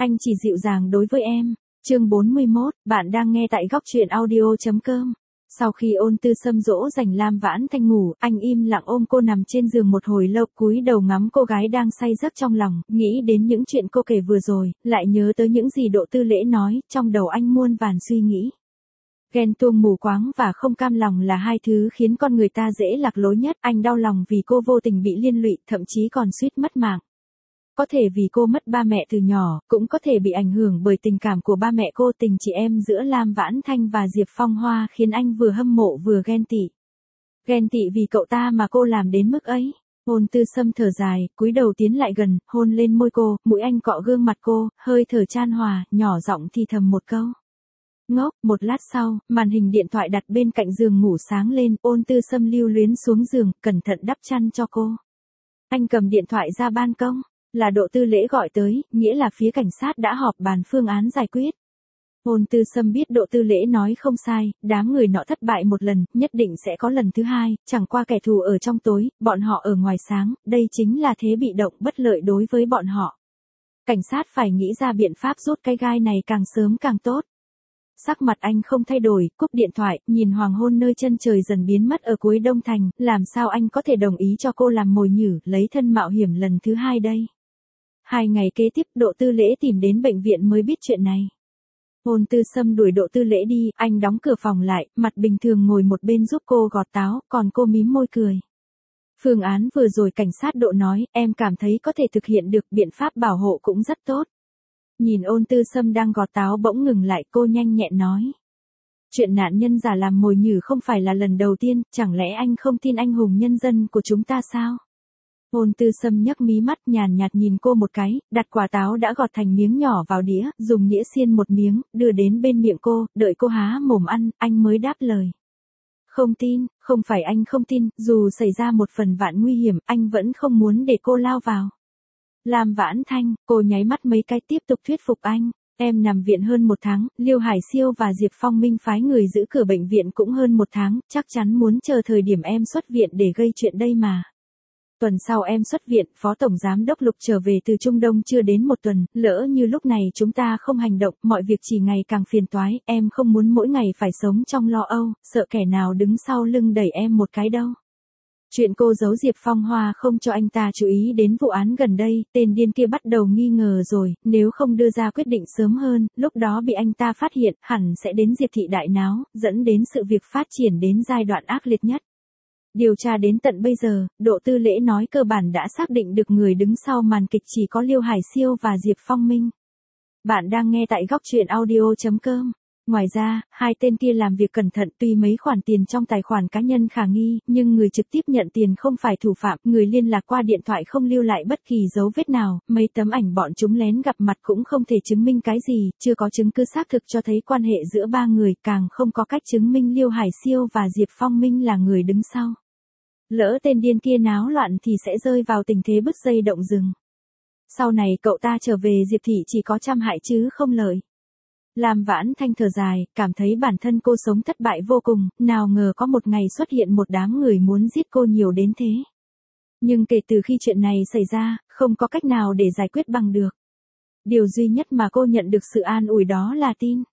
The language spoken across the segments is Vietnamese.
Anh chỉ dịu dàng đối với em. Chương 41, bạn đang nghe tại góc truyện audio.com. Sau khi Ôn Tư Sâm dỗ dành Lam Vãn Thanh ngủ, anh im lặng ôm cô nằm trên giường một hồi lâu, cúi đầu ngắm cô gái đang say giấc trong lòng, nghĩ đến những chuyện cô kể vừa rồi, lại nhớ tới những gì Độ Tư Lễ nói, trong đầu anh muôn vàn suy nghĩ. Ghen tuông mù quáng và không cam lòng là hai thứ khiến con người ta dễ lạc lối nhất, anh đau lòng vì cô vô tình bị liên lụy, thậm chí còn suýt mất mạng. Có thể vì cô mất ba mẹ từ nhỏ, cũng có thể bị ảnh hưởng bởi tình cảm của ba mẹ cô. Tình chị em giữa Lam Vãn Thanh và Diệp Phong Hoa khiến anh vừa hâm mộ vừa ghen tị. Ghen tị vì cậu ta mà cô làm đến mức ấy. Ôn Tư Sâm thở dài, cúi đầu tiến lại gần, hôn lên môi cô, mũi anh cọ gương mặt cô, hơi thở chan hòa, nhỏ giọng thì thầm một câu. Ngốc. Một lát sau, màn hình điện thoại đặt bên cạnh giường ngủ sáng lên, Ôn Tư Sâm lưu luyến xuống giường, cẩn thận đắp chăn cho cô. Anh cầm điện thoại ra ban công. Là Độ Tư Lễ gọi tới, nghĩa là phía cảnh sát đã họp bàn phương án giải quyết. Ôn Tư Sâm biết Độ Tư Lễ nói không sai, đám người nọ thất bại một lần, nhất định sẽ có lần thứ hai, chẳng qua kẻ thù ở trong tối, bọn họ ở ngoài sáng, đây chính là thế bị động bất lợi đối với bọn họ. Cảnh sát phải nghĩ ra biện pháp rút cái gai này càng sớm càng tốt. Sắc mặt anh không thay đổi, cúp điện thoại, nhìn hoàng hôn nơi chân trời dần biến mất ở cuối Đông Thành, làm sao anh có thể đồng ý cho cô làm mồi nhử, lấy thân mạo hiểm lần thứ hai đây. 2 ngày kế tiếp, Độ Tư Lễ tìm đến bệnh viện mới biết chuyện này. Ôn Tư Sâm đuổi Độ Tư Lễ đi, anh đóng cửa phòng lại, mặt bình thường ngồi một bên giúp cô gọt táo, còn cô mím môi cười. Phương án vừa rồi cảnh sát Độ nói, em cảm thấy có thể thực hiện được, biện pháp bảo hộ cũng rất tốt. Nhìn Ôn Tư Sâm đang gọt táo bỗng ngừng lại, cô nhanh nhẹn nói. Chuyện nạn nhân giả làm mồi nhử không phải là lần đầu tiên, chẳng lẽ anh không tin anh hùng nhân dân của chúng ta sao? Ôn Tư Sâm nhấc mí mắt nhàn nhạt nhìn cô một cái, đặt quả táo đã gọt thành miếng nhỏ vào đĩa, dùng đĩa xiên một miếng, đưa đến bên miệng cô, đợi cô há mồm ăn, anh mới đáp lời. Không tin, không phải anh không tin, dù xảy ra một phần vạn nguy hiểm, anh vẫn không muốn để cô lao vào. Lam Vãn Thanh, cô nháy mắt mấy cái tiếp tục thuyết phục anh. Em nằm viện hơn 1 tháng, Liêu Hải Siêu và Diệp Phong Minh phái người giữ cửa bệnh viện cũng hơn 1 tháng, chắc chắn muốn chờ thời điểm em xuất viện để gây chuyện đây mà. Tuần sau em xuất viện, Phó Tổng Giám đốc Lục trở về từ Trung Đông chưa đến 1 tuần, lỡ như lúc này chúng ta không hành động, mọi việc chỉ ngày càng phiền toái, em không muốn mỗi ngày phải sống trong lo âu, sợ kẻ nào đứng sau lưng đẩy em một cái đâu. Chuyện cô giấu Diệp Phong Hoa không cho anh ta chú ý đến vụ án gần đây, tên điên kia bắt đầu nghi ngờ rồi, nếu không đưa ra quyết định sớm hơn, lúc đó bị anh ta phát hiện, hẳn sẽ đến Diệp thị đại náo, dẫn đến sự việc phát triển đến giai đoạn ác liệt nhất. Điều tra đến tận bây giờ, Độ Tư Lễ nói cơ bản đã xác định được người đứng sau màn kịch chỉ có Liêu Hải Siêu và Diệp Phong Minh. Bạn đang nghe tại góc truyện audio.com. Ngoài ra, hai tên kia làm việc cẩn thận, tuy mấy khoản tiền trong tài khoản cá nhân khả nghi, nhưng người trực tiếp nhận tiền không phải thủ phạm, người liên lạc qua điện thoại không lưu lại bất kỳ dấu vết nào, mấy tấm ảnh bọn chúng lén gặp mặt cũng không thể chứng minh cái gì, chưa có chứng cứ xác thực cho thấy quan hệ giữa ba người, càng không có cách chứng minh Liêu Hải Siêu và Diệp Phong Minh là người đứng sau. Lỡ tên điên kia náo loạn thì sẽ rơi vào tình thế bứt dây động rừng. Sau này cậu ta trở về Diệp thị chỉ có trăm hại chứ không lợi. Lam Vãn Thanh thở dài, cảm thấy bản thân cô sống thất bại vô cùng, nào ngờ có một ngày xuất hiện một đám người muốn giết cô nhiều đến thế. Nhưng kể từ khi chuyện này xảy ra, không có cách nào để giải quyết bằng được. Điều duy nhất mà cô nhận được sự an ủi đó là tin.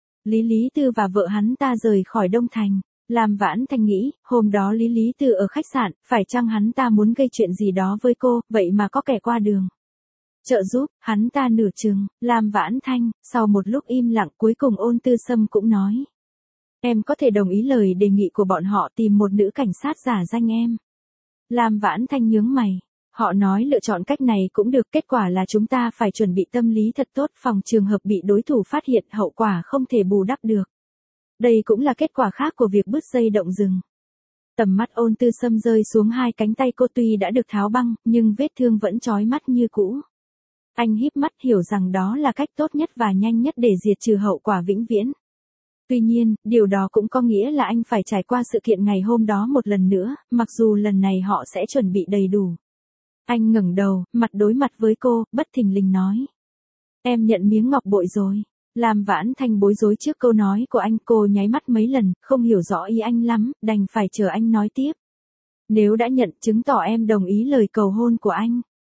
Lý Tư và vợ hắn ta rời khỏi Đông Thành. Lam Vãn Thanh nghĩ, hôm đó Lý Tư ở khách sạn, phải chăng hắn ta muốn gây chuyện gì đó với cô, vậy mà có kẻ qua đường trợ giúp, hắn ta nửa chừng. Lam Vãn Thanh, sau một lúc im lặng cuối cùng Ôn Tư Sâm cũng nói. Em có thể đồng ý lời đề nghị của bọn họ tìm một nữ cảnh sát giả danh em. Lam Vãn Thanh nhướng mày. Họ nói lựa chọn cách này cũng được, kết quả là chúng ta phải chuẩn bị tâm lý thật tốt, phòng trường hợp bị đối thủ phát hiện, hậu quả không thể bù đắp được. Đây cũng là kết quả khác của việc bứt dây động rừng. Tầm mắt Ôn Tư Sâm rơi xuống hai cánh tay cô, tuy đã được tháo băng, nhưng vết thương vẫn chói mắt như cũ. Anh híp mắt hiểu rằng đó là cách tốt nhất và nhanh nhất để diệt trừ hậu quả vĩnh viễn. Tuy nhiên, điều đó cũng có nghĩa là anh phải trải qua sự kiện ngày hôm đó một lần nữa, mặc dù lần này họ sẽ chuẩn bị đầy đủ. Anh ngẩng đầu, mặt đối mặt với cô, bất thình lình nói. Em nhận miếng ngọc bội rồi. Lam Vãn Thanh bối rối trước câu nói của anh, cô nháy mắt mấy lần, không hiểu rõ ý anh lắm, đành phải chờ anh nói tiếp. Nếu đã nhận, chứng tỏ em đồng ý lời cầu hôn của anh.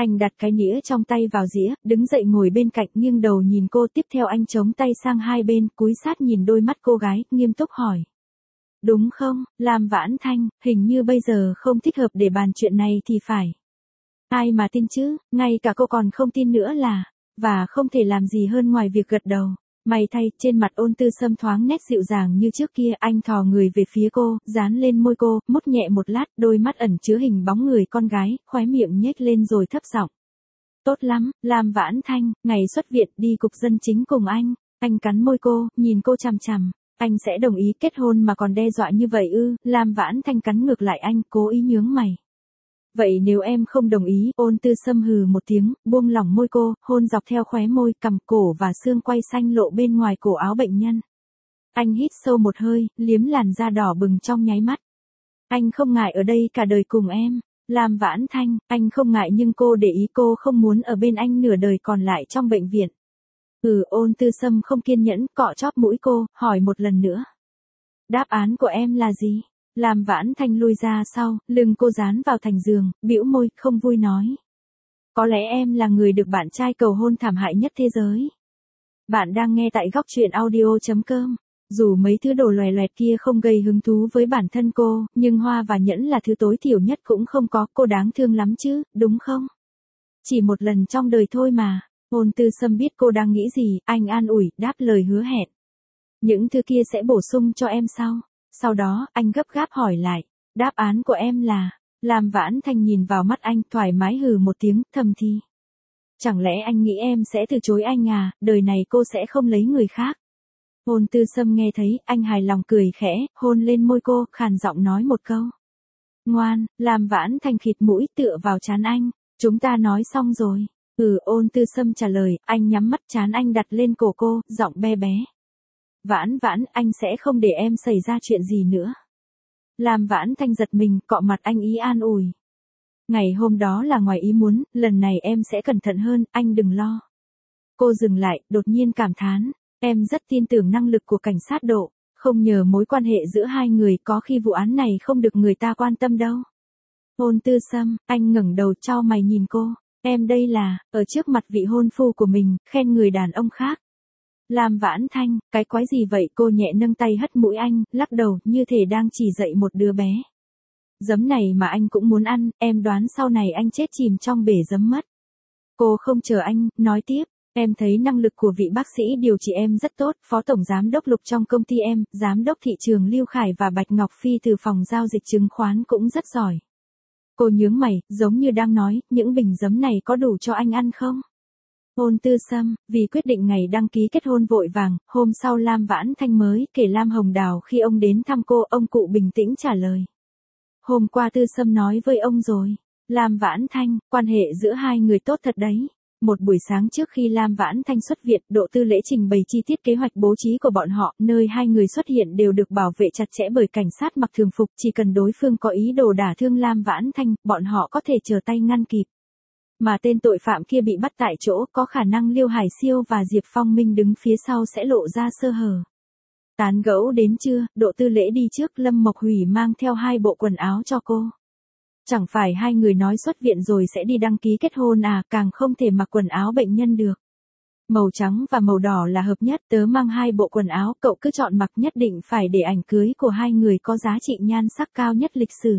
Anh đặt cái nĩa trong tay vào dĩa, đứng dậy ngồi bên cạnh nghiêng đầu nhìn cô, tiếp theo anh chống tay sang hai bên, cúi sát nhìn đôi mắt cô gái, nghiêm túc hỏi. Đúng không, Lam Vãn Thanh, hình như bây giờ không thích hợp để bàn chuyện này thì phải. Ai mà tin chứ, ngay cả cô còn không tin nữa là, và không thể làm gì hơn ngoài việc gật đầu. May thay, trên mặt Ôn Tư Sâm thoáng nét dịu dàng như trước kia, anh thò người về phía cô, dán lên môi cô, mút nhẹ một lát, đôi mắt ẩn chứa hình bóng người con gái, khóe miệng nhếch lên rồi thấp giọng. Tốt lắm, Lam Vãn Thanh, ngày xuất viện đi cục dân chính cùng anh cắn môi cô, nhìn cô chằm chằm. Anh sẽ đồng ý kết hôn mà còn đe dọa như vậy ư? Lam Vãn Thanh cắn ngược lại anh, cố ý nhướng mày. Vậy nếu em không đồng ý, Ôn Tư Sâm hừ một tiếng, buông lỏng môi cô, hôn dọc theo khóe môi, cằm, cổ và xương quai xanh lộ bên ngoài cổ áo bệnh nhân. Anh hít sâu một hơi, liếm làn da đỏ bừng trong nháy mắt. Anh không ngại ở đây cả đời cùng em. Lam Vãn Thanh, anh không ngại nhưng cô để ý cô không muốn ở bên anh nửa đời còn lại trong bệnh viện. Ôn Tư Sâm không kiên nhẫn, cọ chóp mũi cô, hỏi một lần nữa. Đáp án của em là gì? Lam Vãn Thanh lui ra sau, lưng cô dán vào thành giường, bĩu môi, không vui nói. Có lẽ em là người được bạn trai cầu hôn thảm hại nhất thế giới. Bạn đang nghe tại góc truyện audio.com. Dù mấy thứ đồ loè loẹt kia không gây hứng thú với bản thân cô, nhưng hoa và nhẫn là thứ tối thiểu nhất cũng không có, cô đáng thương lắm chứ, đúng không? Chỉ một lần trong đời thôi mà. Ôn Tư Sâm biết cô đang nghĩ gì, anh an ủi, đáp lời hứa hẹn. Những thứ kia sẽ bổ sung cho em sau. Sau đó, anh gấp gáp hỏi lại, đáp án của em là, Lam Vãn Thanh nhìn vào mắt anh, thoải mái hừ một tiếng, thầm thì. Chẳng lẽ anh nghĩ em sẽ từ chối anh à, đời này cô sẽ không lấy người khác. Ôn Tư Sâm nghe thấy, anh hài lòng cười khẽ, hôn lên môi cô, khàn giọng nói một câu. Ngoan, Lam Vãn Thanh khịt mũi tựa vào trán anh, chúng ta nói xong rồi. Ôn Tư Sâm trả lời, anh nhắm mắt, trán anh đặt lên cổ cô, giọng be bé. Vãn Vãn, anh sẽ không để em xảy ra chuyện gì nữa. Lam Vãn Thanh giật mình, cọ mặt anh ý an ủi. Ngày hôm đó là ngoài ý muốn, lần này em sẽ cẩn thận hơn, anh đừng lo. Cô dừng lại, đột nhiên cảm thán, em rất tin tưởng năng lực của cảnh sát Độ, không nhờ mối quan hệ giữa hai người, có khi vụ án này không được người ta quan tâm đâu. Ôn Tư Sâm, anh ngẩng đầu chau mày nhìn cô, em đây là, ở trước mặt vị hôn phu của mình, khen người đàn ông khác. Lam Vãn Thanh, cái quái gì vậy? Cô nhẹ nâng tay hất mũi anh, lắc đầu, như thể đang chỉ dạy một đứa bé. Giấm này mà anh cũng muốn ăn, em đoán sau này anh chết chìm trong bể giấm mất. Cô không chờ anh, nói tiếp, em thấy năng lực của vị bác sĩ điều trị em rất tốt, phó tổng giám đốc Lục trong công ty em, giám đốc thị trường Lưu Khải và Bạch Ngọc Phi từ phòng giao dịch chứng khoán cũng rất giỏi. Cô nhướng mày, giống như đang nói, những bình giấm này có đủ cho anh ăn không? Ôn Tư Sâm, vì quyết định ngày đăng ký kết hôn vội vàng, hôm sau Lam Vãn Thanh mới kể Lam Hồng Đào khi ông đến thăm cô, ông cụ bình tĩnh trả lời. Hôm qua Tư Sâm nói với ông rồi. Lam Vãn Thanh, quan hệ giữa hai người tốt thật đấy. Một buổi sáng trước khi Lam Vãn Thanh xuất viện, Độ Tư Lễ trình bày chi tiết kế hoạch bố trí của bọn họ, nơi hai người xuất hiện đều được bảo vệ chặt chẽ bởi cảnh sát mặc thường phục, chỉ cần đối phương có ý đồ đả thương Lam Vãn Thanh, bọn họ có thể trở tay ngăn kịp. Mà tên tội phạm kia bị bắt tại chỗ, có khả năng Liêu Hải Siêu và Diệp Phong Minh đứng phía sau sẽ lộ ra sơ hở. Tán gẫu đến trưa, Độ Tư Lễ đi trước, Lâm Mộc Hủy mang theo 2 bộ quần áo cho cô. Chẳng phải hai người nói xuất viện rồi sẽ đi đăng ký kết hôn à, càng không thể mặc quần áo bệnh nhân được. Màu trắng và màu đỏ là hợp nhất, tớ mang 2 bộ quần áo, cậu cứ chọn mặc, nhất định phải để ảnh cưới của hai người có giá trị nhan sắc cao nhất lịch sử.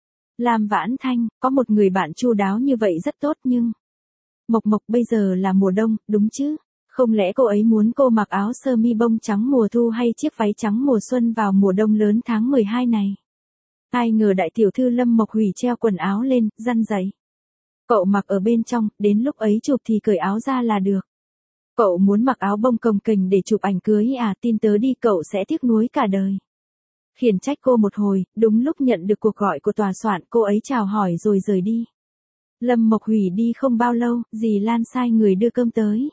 Lam Vãn Thanh, có một người bạn chu đáo như vậy rất tốt nhưng... Mộc Mộc, bây giờ là mùa đông, đúng chứ? Không lẽ cô ấy muốn cô mặc áo sơ mi bông trắng mùa thu hay chiếc váy trắng mùa xuân vào mùa đông lớn tháng 12 này? Ai ngờ đại tiểu thư Lâm Mộc Hủy treo quần áo lên, răn giày. Cậu mặc ở bên trong, đến lúc ấy chụp thì cởi áo ra là được. Cậu muốn mặc áo bông cồng kềnh để chụp ảnh cưới à, tin tớ đi, cậu sẽ tiếc nuối cả đời. Khiển trách cô một hồi, đúng lúc nhận được cuộc gọi của tòa soạn, cô ấy chào hỏi rồi rời đi. Lâm Mộc Hủy đi không bao lâu, dì Lan sai người đưa cơm tới.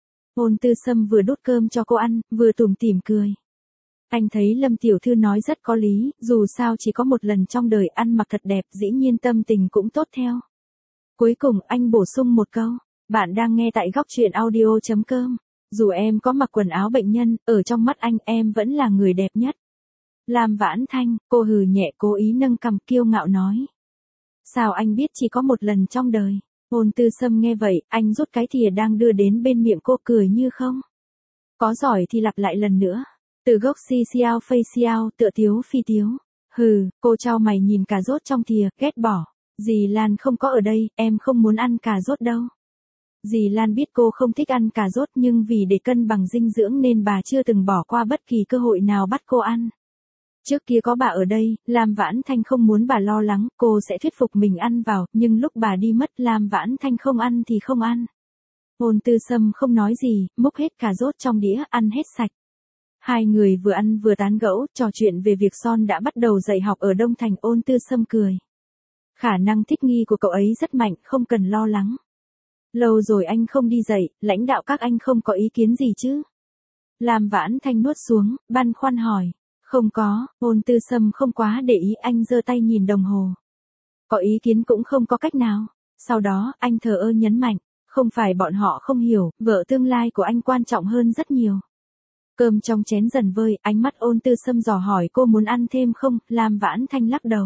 Ôn Tư Sâm vừa đút cơm cho cô ăn, vừa tủm tỉm cười. Anh thấy Lâm tiểu thư nói rất có lý, dù sao chỉ có một lần trong đời, ăn mặc thật đẹp, dĩ nhiên tâm tình cũng tốt theo. Cuối cùng anh bổ sung một câu, bạn đang nghe tại góc truyện audio.com. Dù em có mặc quần áo bệnh nhân, ở trong mắt anh em vẫn là người đẹp nhất. Lam Vãn Thanh, cô hừ nhẹ, cố ý nâng cằm kiêu ngạo nói. Sao anh biết chỉ có một lần trong đời? Ôn Tư Sâm nghe vậy, anh rút cái thìa đang đưa đến bên miệng cô cười như không. Có giỏi thì lặp lại lần nữa. Từ gốc si xiao phây xiao, tựa tiếu phi tiếu. Hừ, cô chau mày nhìn cà rốt trong thìa, ghét bỏ. Dì Lan không có ở đây, em không muốn ăn cà rốt đâu. Dì Lan biết cô không thích ăn cà rốt nhưng vì để cân bằng dinh dưỡng nên bà chưa từng bỏ qua bất kỳ cơ hội nào bắt cô ăn. Trước kia có bà ở đây, Lam Vãn Thanh không muốn bà lo lắng, cô sẽ thuyết phục mình ăn vào, nhưng lúc bà đi mất Lam Vãn Thanh không ăn thì không ăn. Ôn Tư Sâm không nói gì, múc hết cà rốt trong đĩa, ăn hết sạch. Hai người vừa ăn vừa tán gẫu, trò chuyện về việc Son đã bắt đầu dạy học ở Đông Thành. Ôn Tư Sâm cười. Khả năng thích nghi của cậu ấy rất mạnh, không cần lo lắng. Lâu rồi anh không đi dạy, lãnh đạo các anh không có ý kiến gì chứ? Lam Vãn Thanh nuốt xuống, băn khoăn hỏi. Không có, Ôn Tư Sâm không quá để ý, anh giơ tay nhìn đồng hồ. Có ý kiến cũng không có cách nào. Sau đó, anh thờ ơ nhấn mạnh. Không phải bọn họ không hiểu, vợ tương lai của anh quan trọng hơn rất nhiều. Cơm trong chén dần vơi, ánh mắt Ôn Tư Sâm dò hỏi cô muốn ăn thêm không, Lam Vãn Thanh lắc đầu.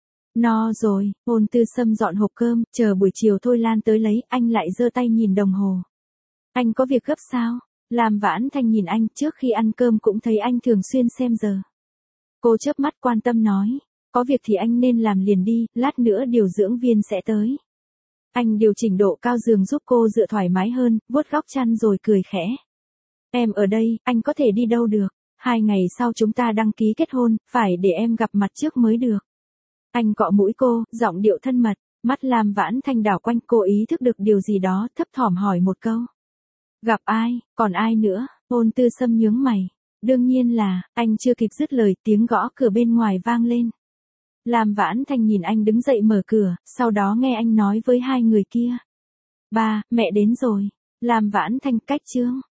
No rồi, Ôn Tư Sâm dọn hộp cơm, chờ buổi chiều Thôi Lan tới lấy, anh lại giơ tay nhìn đồng hồ. Anh có việc gấp sao? Lam Vãn Thanh nhìn anh, trước khi ăn cơm cũng thấy anh thường xuyên xem giờ. Cô chớp mắt quan tâm nói, có việc thì anh nên làm liền đi, lát nữa điều dưỡng viên sẽ tới. Anh điều chỉnh độ cao giường giúp cô dựa thoải mái hơn, vuốt góc chăn rồi cười khẽ. Em ở đây, anh có thể đi đâu được, 2 ngày sau chúng ta đăng ký kết hôn, phải để em gặp mặt trước mới được. Anh cọ mũi cô, giọng điệu thân mật, mắt Lam Vãn Thanh đảo quanh, cô ý thức được điều gì đó, thấp thỏm hỏi một câu. Gặp ai, còn ai nữa? Ôn Tư Sâm nhướng mày. Đương nhiên là, anh chưa kịp dứt lời, tiếng gõ cửa bên ngoài vang lên. Lam Vãn Thanh nhìn anh đứng dậy mở cửa, sau đó nghe anh nói với hai người kia. Ba, mẹ đến rồi. Lam Vãn Thanh cách chương.